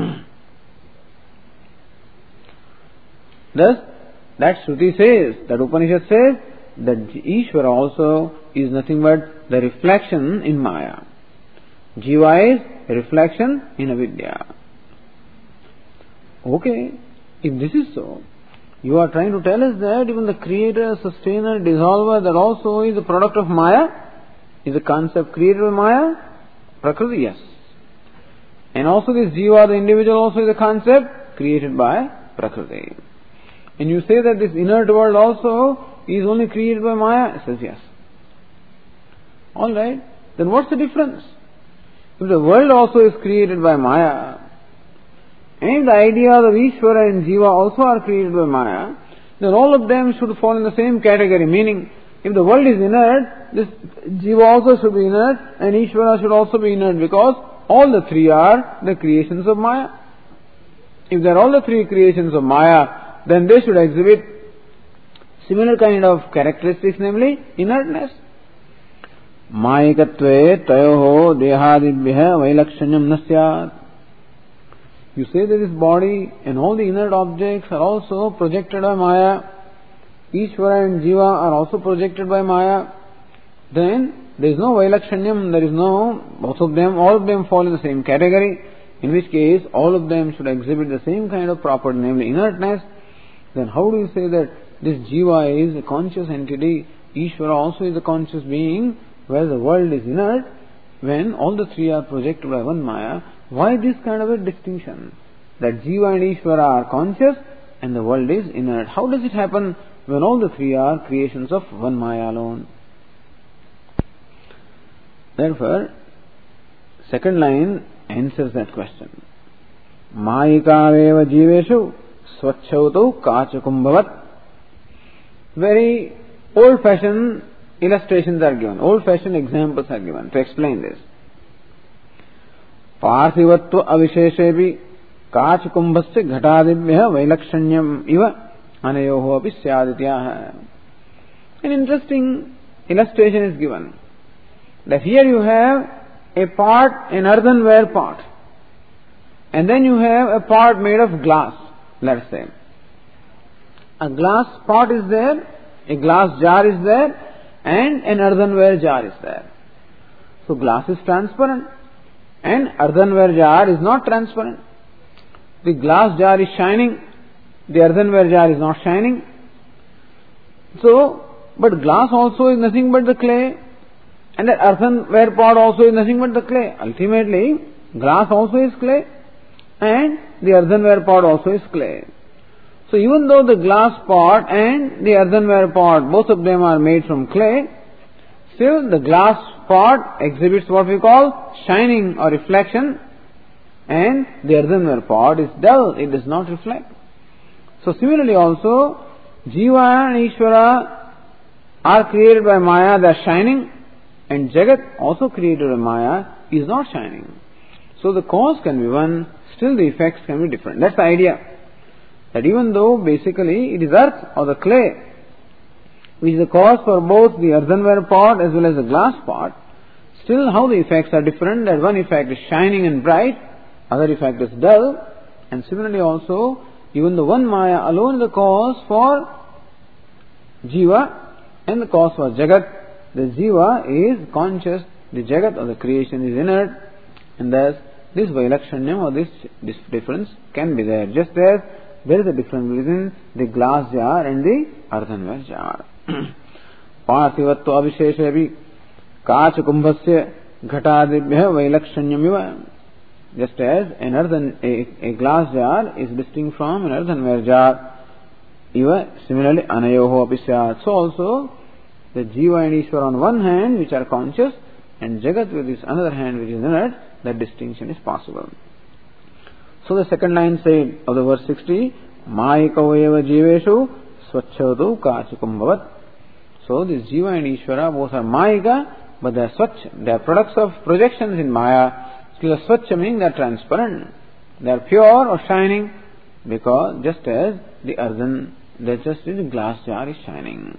Thus, that Shruti says, that Upanishad says, that Ishvara also is nothing but the reflection in Maya. Jiva is a reflection in Avidya. Okay, if this is so, you are trying to tell us that even the creator, sustainer, dissolver, that also is a product of Maya? Is a concept created by Maya? Prakriti, yes. And also this Jiva, the individual, also is a concept created by Prakriti. And you say that this inert world also is only created by Maya? It says yes. Alright, then what's the difference? If the world also is created by Maya, and the ideas of Ishvara and Jiva also are created by Maya, then all of them should fall in the same category. Meaning, if the world is inert, this Jiva also should be inert, and Ishvara should also be inert, because all the three are the creations of Maya. If they are all the three creations of Maya, then they should exhibit similar kind of characteristics, namely inertness. Mayikatve tayoho dehadibhya vailakshanyam nasyat. You say that this body and all the inert objects are also projected by Maya. Ishvara and Jiva are also projected by Maya. Then there is no vailakshanyam, there is no, both of them, all of them fall in the same category, in which case all of them should exhibit the same kind of property, namely inertness. Then how do you say that this Jiva is a conscious entity, Ishvara also is a conscious being, where the world is inert, when all the three are projected by one Maya? Why this kind of a distinction? that Jiva and Ishvara are conscious and the world is inert. How does it happen when all the three are creations of one Maya alone? Therefore, second line answers that question. Mayikaveva jiveshu swachhautau kachakumbhavat. Very old-fashioned illustrations are given, old-fashioned examples are given to explain this. Parthivatva avisheshevi kachakumbhasya ghatadibhya vailakshanyam iva anayoho api syadityaha. An interesting illustration is given. That here you have a pot, an earthenware pot, and then you have a pot made of glass, let's say. A glass pot is there, a glass jar is there, and an earthenware jar is there. So glass is transparent, and earthenware jar is not transparent. The glass jar is shining, the earthenware jar is not shining. So, but glass also is nothing but the clay, and the earthenware pot also is nothing but the clay. Ultimately, glass also is clay, and the earthenware pot also is clay. So even though the glass pot and the earthenware pot, both of them are made from clay, still the glass pot exhibits what we call shining or reflection, and the earthenware pot is dull, it does not reflect. So similarly also, Jiva and Ishvara are created by Maya, they are shining, and Jagat, also created by Maya, is not shining. So the cause can be one, still the effects can be different. That's the idea. That even though basically it is earth or the clay which is the cause for both the earthenware pot as well as the glass pot, still how the effects are different. That one effect is shining and bright, other effect is dull, and similarly also even the one Maya alone is the cause for Jiva and the cause for Jagat. The Jiva is conscious, the Jagat or the creation is inert, and thus this Vailakshanyam or this, this difference can be there. Just as there is a difference between the glass jar and the earthenware jar. Parthivatva avisheshevi kachakumbhasya ghatadibhya vailakshanyamiva. Just as an earthen, a, a glass jar is distinct from an earthenware jar, iva similarly anayoho api syat. So also the Jiva and Ishvara on one hand which are conscious, and Jagat with this another hand which is inert, that distinction is possible. So the second line said of the verse sixty, Mayikaveva jiveshu swachhavatu kachakumbhavat. So this Jiva and Ishvara both are Mayika, but they are swachh, they are products of projections in Maya. Still swachh meaning they are transparent, they are pure or shining, because just as the earthen, that just as the glass jar is shining.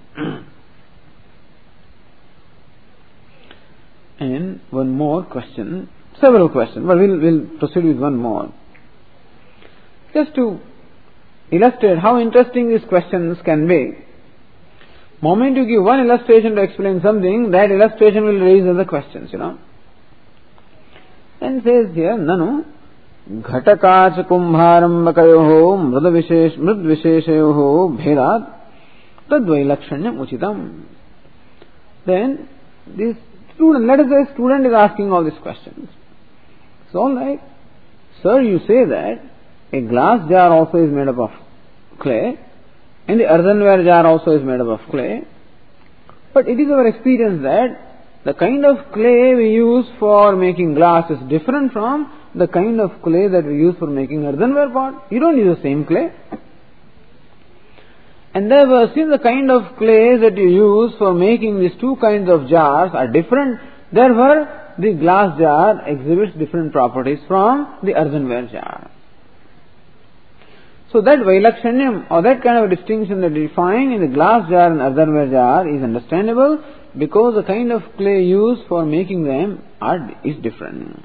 And one more question, several questions, but we'll, we'll proceed with one more. Just to illustrate how interesting these questions can be. Moment you give one illustration to explain something, that illustration will raise other questions, you know. And says here, Nanu, Ghatakacha kumbharambakayoho mrud visheshayoho bhedat tadvailakshanyam uchitam. Then this student, let us say student is asking all these questions. So alright, sir, you say that a glass jar also is made up of clay, and the earthenware jar also is made up of clay. But it is our experience that the kind of clay we use for making glass is different from the kind of clay that we use for making earthenware pot. You don't use the same clay. And therefore, since the kind of clay that you use for making these two kinds of jars are different, therefore the glass jar exhibits different properties from the earthenware jar. So that Vailakshanyam or that kind of a distinction that we find in the glass jar and earthenware jar is understandable because the kind of clay used for making them are, is different.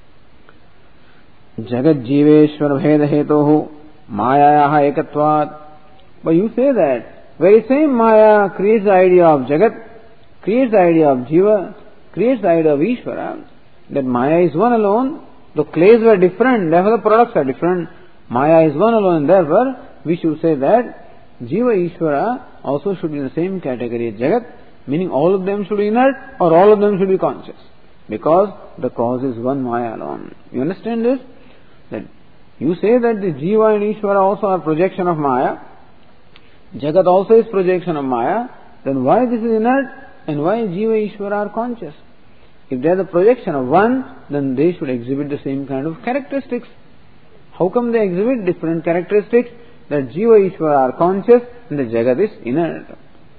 Jagat Jiveshwar Bheda Hetohu Mayayaha Ekatvat. But you say that very same Maya creates the idea of Jagat, creates the idea of Jiva, creates the idea of Ishvara. That Maya is one alone, the clays were different, therefore the products are different. Maya is one alone, and therefore we should say that Jiva Ishvara also should be in the same category as Jagat, meaning all of them should be inert or all of them should be conscious, because the cause is one Maya alone. You understand this? That You say that the Jiva and Ishvara also are projection of Maya, Jagat also is projection of Maya, then why this is inert and why Jiva and Ishvara are conscious? If they are the projection of one, then they should exhibit the same kind of characteristics. How come they exhibit different characteristics? That Jiva and Ishvara are conscious and the Jagat is inert.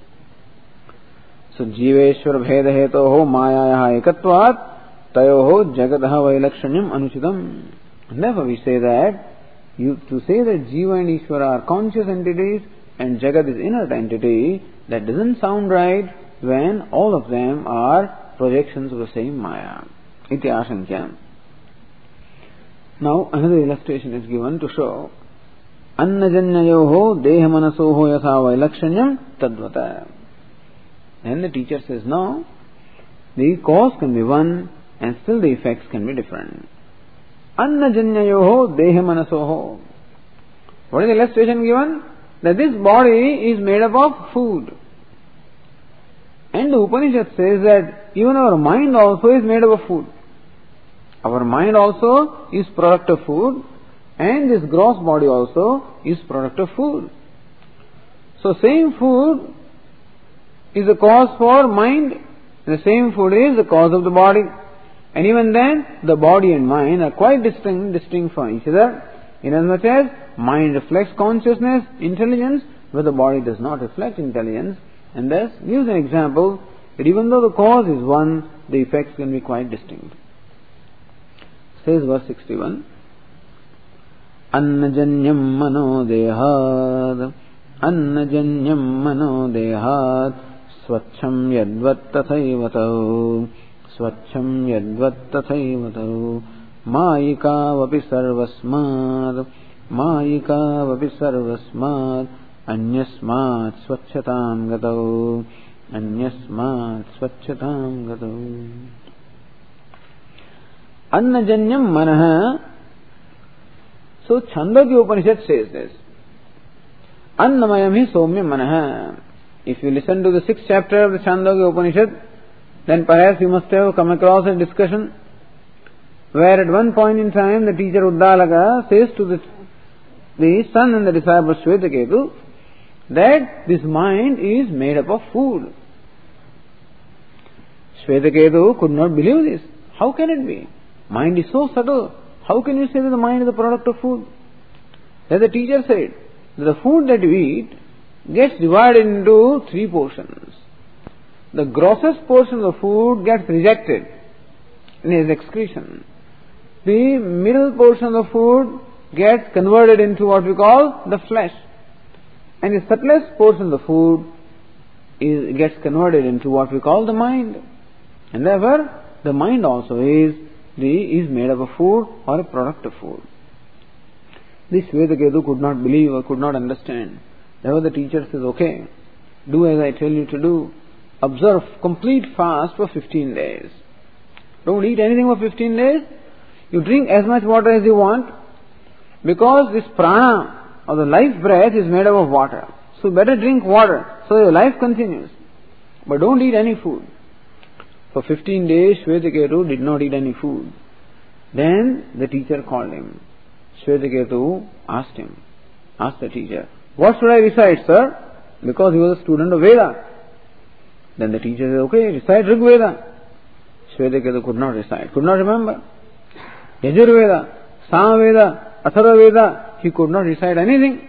So Jiveshwar Bheda Hetoho Mayayaha Ekatvat Tayoho Jagataha Vailakshanyam Anuchitam. Therefore we say that, you to say that Jiva and Ishvara are conscious entities and Jagat is inert entity, that doesn't sound right when all of them are projections of the same Maya. Iti Ashankya. Now another illustration is given to show Annajanyayoho Dehamanasoho Yatha Vailakshanyam Tadvata. And the teacher says, no, the cause can be one and still the effects can be different. Annajanyayoho Dehamanasoho. What is the illustration given? That this body is made up of food. And the Upanishad says that even our mind also is made up of food. Our mind also is product of food, and this gross body also is product of food. So same food is the cause for mind, and the same food is the cause of the body. And even then, the body and mind are quite distinct, distinct from each other, inasmuch as mind reflects consciousness, intelligence, but the body does not reflect intelligence. And thus, gives an example that even though the cause is one, the effects can be quite distinct. Says verse sixty-one, Annajanyam mano dehad, Annajanyam mano dehad, Swacham yadvat tathaivatau, Swacham yadvat tathaivatau, Mayikavapi sarvasmad, Mayikavapi sarvasmad, Anyasmat swachhatam gatau, Anyasmat swachhatam gatau. Annajanyam manaha. So Chandogya Upanishad says this. Annamayam hi somya manaha. If you listen to the sixth chapter of the Chandogya Upanishad, then perhaps you must have come across a discussion where at one point in time the teacher Uddalaka says to the, the son and the disciple Shvetaketu that this mind is made up of food. Shvetaketu could not believe this. How can it be? Mind is so subtle. How can you say that the mind is the product of food? Then the teacher said that the food that you eat gets divided into three portions. The grossest portion of the food gets rejected in its excretion. The middle portion of the food gets converted into what we call the flesh. And the subtlest portion of the food is, gets converted into what we call the mind. And therefore, the mind also is the is made up of food or a product of food. This Shvetaketu could not believe or could not understand. Therefore the teacher says, okay, do as I tell you to do. Observe complete fast for fifteen days. Don't eat anything for fifteen days. You drink as much water as you want, because this prana or the life breath is made up of water. So better drink water so your life continues. But don't eat any food. For fifteen days, Shvetaketu did not eat any food. Then the teacher called him. Shvetaketu asked him, asked the teacher, what should I recite, sir? Because he was a student of Veda. Then the teacher said, okay, recite Rig Veda. Shvetaketu could not recite, could not remember. Yajur Veda, Sama Veda, Atharva Veda, he could not recite anything.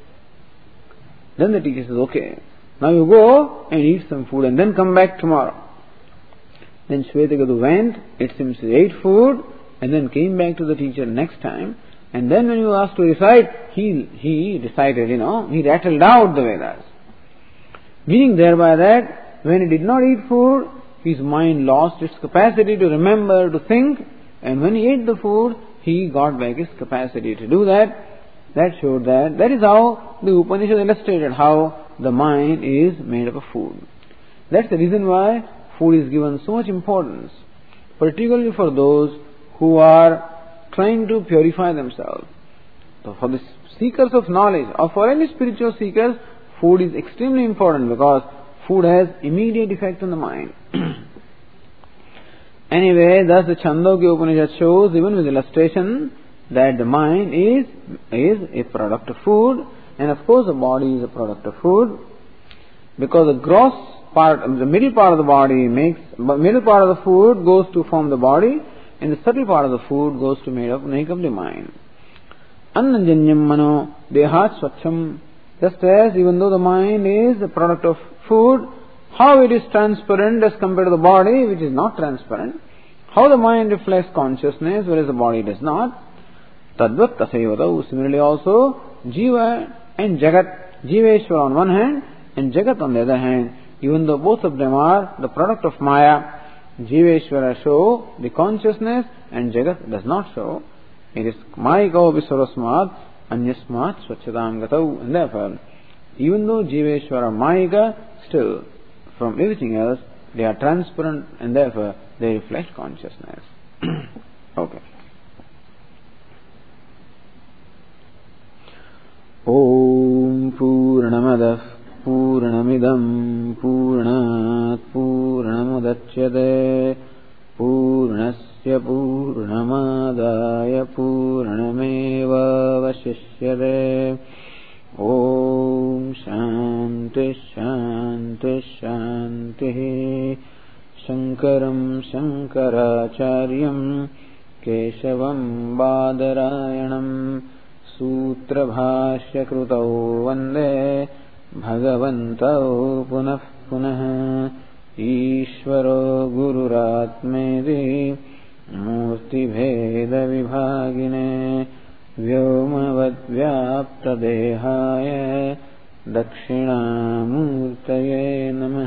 Then the teacher says, okay, now you go and eat some food and then come back tomorrow. Then Shvetaketu went, it seems he ate food, and then came back to the teacher next time. And then when you asked to recite, he he recited, you know, he rattled out the Vedas. Meaning thereby that when he did not eat food, his mind lost its capacity to remember, to think, and when he ate the food, he got back his capacity to do that. That showed that, that is how the Upanishad illustrated how the mind is made up of food. That's the reason why food is given so much importance, particularly for those who are trying to purify themselves. So for the seekers of knowledge, or for any spiritual seekers, food is extremely important because food has immediate effect on the mind. Anyway, thus the Chandogya Upanishad shows, even with illustration, that the mind is is a product of food, and of course the body is a product of food, because the gross part, the middle part of the body makes, middle part of the food goes to form the body, and the subtle part of the food goes to make up, make up the mind. Annajanyam mano dehat swacham. Just as even though the mind is a product of food, how it is transparent as compared to the body, which is not transparent, how the mind reflects consciousness, whereas the body does not. Tadvat tasayavadav. Similarly also, Jiva and Jagat, Jiveshwara on one hand, and Jagat on the other hand, even though both of them are the product of Maya, Jiveshwara show the consciousness and Jagat does not show. It is Mayiko Visvarasmat Anyasmat Swachadam Gatau. And therefore, even though Jiveshwara Mayika, still from everything else they are transparent, and therefore they reflect consciousness. Okay. Om Purnamadah Purnamidam Purnat Purnamudachyate Purnasya Purnamadaya Purnameva Vashishyate. Om Shanti Shanti Shanti. Shankaram Shankaracharyam Keshavam Badarayanam Sutra Bhashya Krutau Vande Bhagavantau Punah Punah. Ishvaro Gururatmedi Murti Bheda Vibhagine Vyomavad Vyapta Dehaya Dakshina Murtaye Namah.